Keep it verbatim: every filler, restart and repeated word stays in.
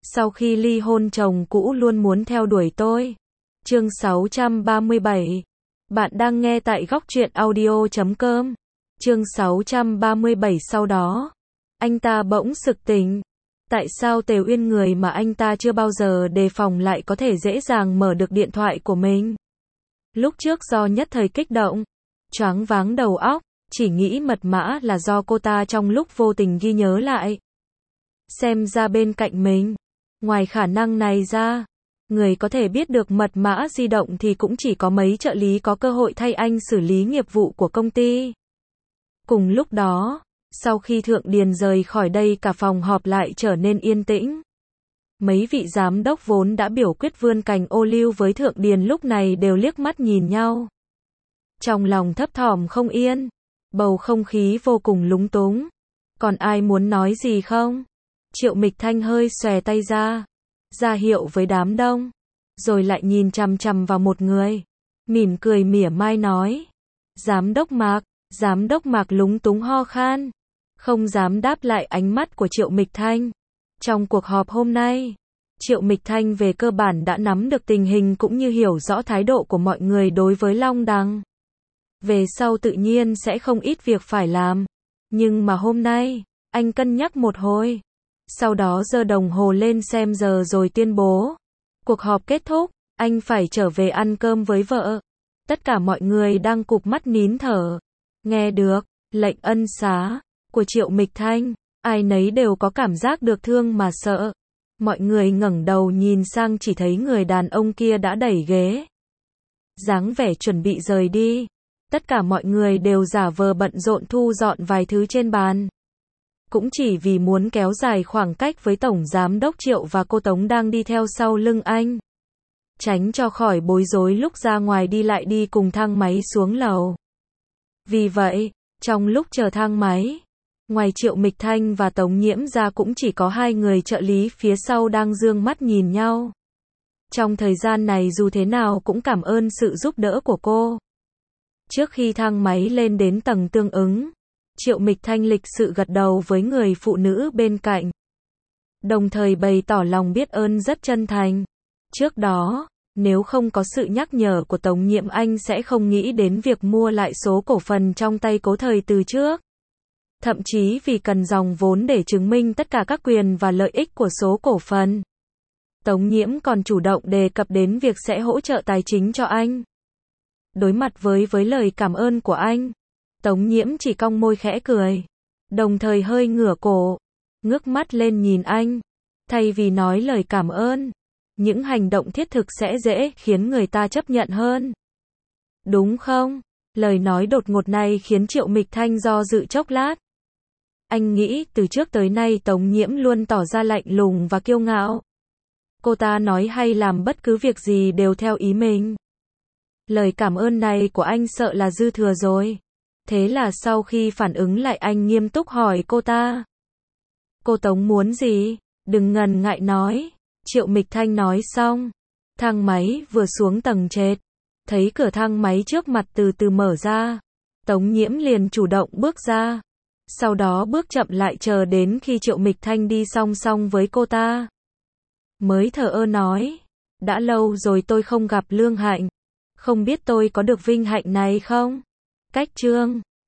Sau khi ly hôn chồng cũ luôn muốn theo đuổi tôi. Chương sáu trăm ba mươi bảy. Bạn đang nghe tại góc truyện audio chấm com. Chương sáu trăm ba mươi bảy. Sau đó, anh ta bỗng sực tỉnh. Tại sao Tề Uyên, người mà anh ta chưa bao giờ đề phòng, lại có thể dễ dàng mở được điện thoại của mình? Lúc trước do nhất thời kích động, choáng váng đầu óc, chỉ nghĩ mật mã là do cô ta trong lúc vô tình ghi nhớ lại. Xem ra bên cạnh mình, ngoài khả năng này ra, người có thể biết được mật mã di động thì cũng chỉ có mấy trợ lý có cơ hội thay anh xử lý nghiệp vụ của công ty. Cùng lúc đó, sau khi Thượng Điền rời khỏi đây, cả phòng họp lại trở nên yên tĩnh. Mấy vị giám đốc vốn đã biểu quyết vươn cành ô liu với Thượng Điền lúc này đều liếc mắt nhìn nhau. Trong lòng thấp thỏm không yên, bầu không khí vô cùng lúng túng. Còn ai muốn nói gì không? Triệu Mịch Thanh hơi xòe tay ra, ra hiệu với đám đông, rồi lại nhìn chằm chằm vào một người, mỉm cười mỉa mai nói: Giám đốc Mạc. Giám đốc Mạc lúng túng ho khan, không dám đáp lại ánh mắt của Triệu Mịch Thanh. Trong cuộc họp hôm nay, Triệu Mịch Thanh về cơ bản đã nắm được tình hình cũng như hiểu rõ thái độ của mọi người đối với Long Đằng. Về sau tự nhiên sẽ không ít việc phải làm, nhưng mà hôm nay, anh cân nhắc một hồi, sau đó giơ đồng hồ lên xem giờ rồi tuyên bố: cuộc họp kết thúc, anh phải trở về ăn cơm với vợ. Tất cả mọi người đang cụp mắt nín thở. Nghe được lệnh ân xá của Triệu Mịch Thanh, ai nấy đều có cảm giác được thương mà sợ. Mọi người ngẩng đầu nhìn sang, chỉ thấy người đàn ông kia đã đẩy ghế, dáng vẻ chuẩn bị rời đi. Tất cả mọi người đều giả vờ bận rộn thu dọn vài thứ trên bàn, cũng chỉ vì muốn kéo dài khoảng cách với Tổng Giám đốc Triệu và cô Tống đang đi theo sau lưng anh, tránh cho khỏi bối rối lúc ra ngoài đi lại đi cùng thang máy xuống lầu. Vì vậy, trong lúc chờ thang máy, ngoài Triệu Mịch Thanh và Tống Nhiễm ra cũng chỉ có hai người trợ lý phía sau đang dương mắt nhìn nhau. Trong thời gian này dù thế nào cũng cảm ơn sự giúp đỡ của cô. Trước khi thang máy lên đến tầng tương ứng, Triệu Mịch Thanh lịch sự gật đầu với người phụ nữ bên cạnh, đồng thời bày tỏ lòng biết ơn rất chân thành. Trước đó, nếu không có sự nhắc nhở của Tống Nhiễm, anh sẽ không nghĩ đến việc mua lại số cổ phần trong tay Cố Thời từ trước. Thậm chí vì cần dòng vốn để chứng minh tất cả các quyền và lợi ích của số cổ phần, Tống Nhiễm còn chủ động đề cập đến việc sẽ hỗ trợ tài chính cho anh. Đối mặt với với lời cảm ơn của anh, Tống Nhiễm chỉ cong môi khẽ cười, đồng thời hơi ngửa cổ, ngước mắt lên nhìn anh. Thay vì nói lời cảm ơn, những hành động thiết thực sẽ dễ khiến người ta chấp nhận hơn. Đúng không? Lời nói đột ngột này khiến Triệu Mịch Thanh do dự chốc lát. Anh nghĩ từ trước tới nay Tống Nhiễm luôn tỏ ra lạnh lùng và kiêu ngạo. Cô ta nói hay làm bất cứ việc gì đều theo ý mình. Lời cảm ơn này của anh sợ là dư thừa rồi. Thế là sau khi phản ứng lại, anh nghiêm túc hỏi cô ta: Cô Tống muốn gì? Đừng ngần ngại nói. Triệu Mịch Thanh nói xong, thang máy vừa xuống tầng trệt, thấy cửa thang máy trước mặt từ từ mở ra, Tống Nhiễm liền chủ động bước ra, sau đó bước chậm lại chờ đến khi Triệu Mịch Thanh đi song song với cô ta, mới thờ ơ nói: đã lâu rồi tôi không gặp Lương Hạnh, không biết tôi có được vinh hạnh này không? Cách chương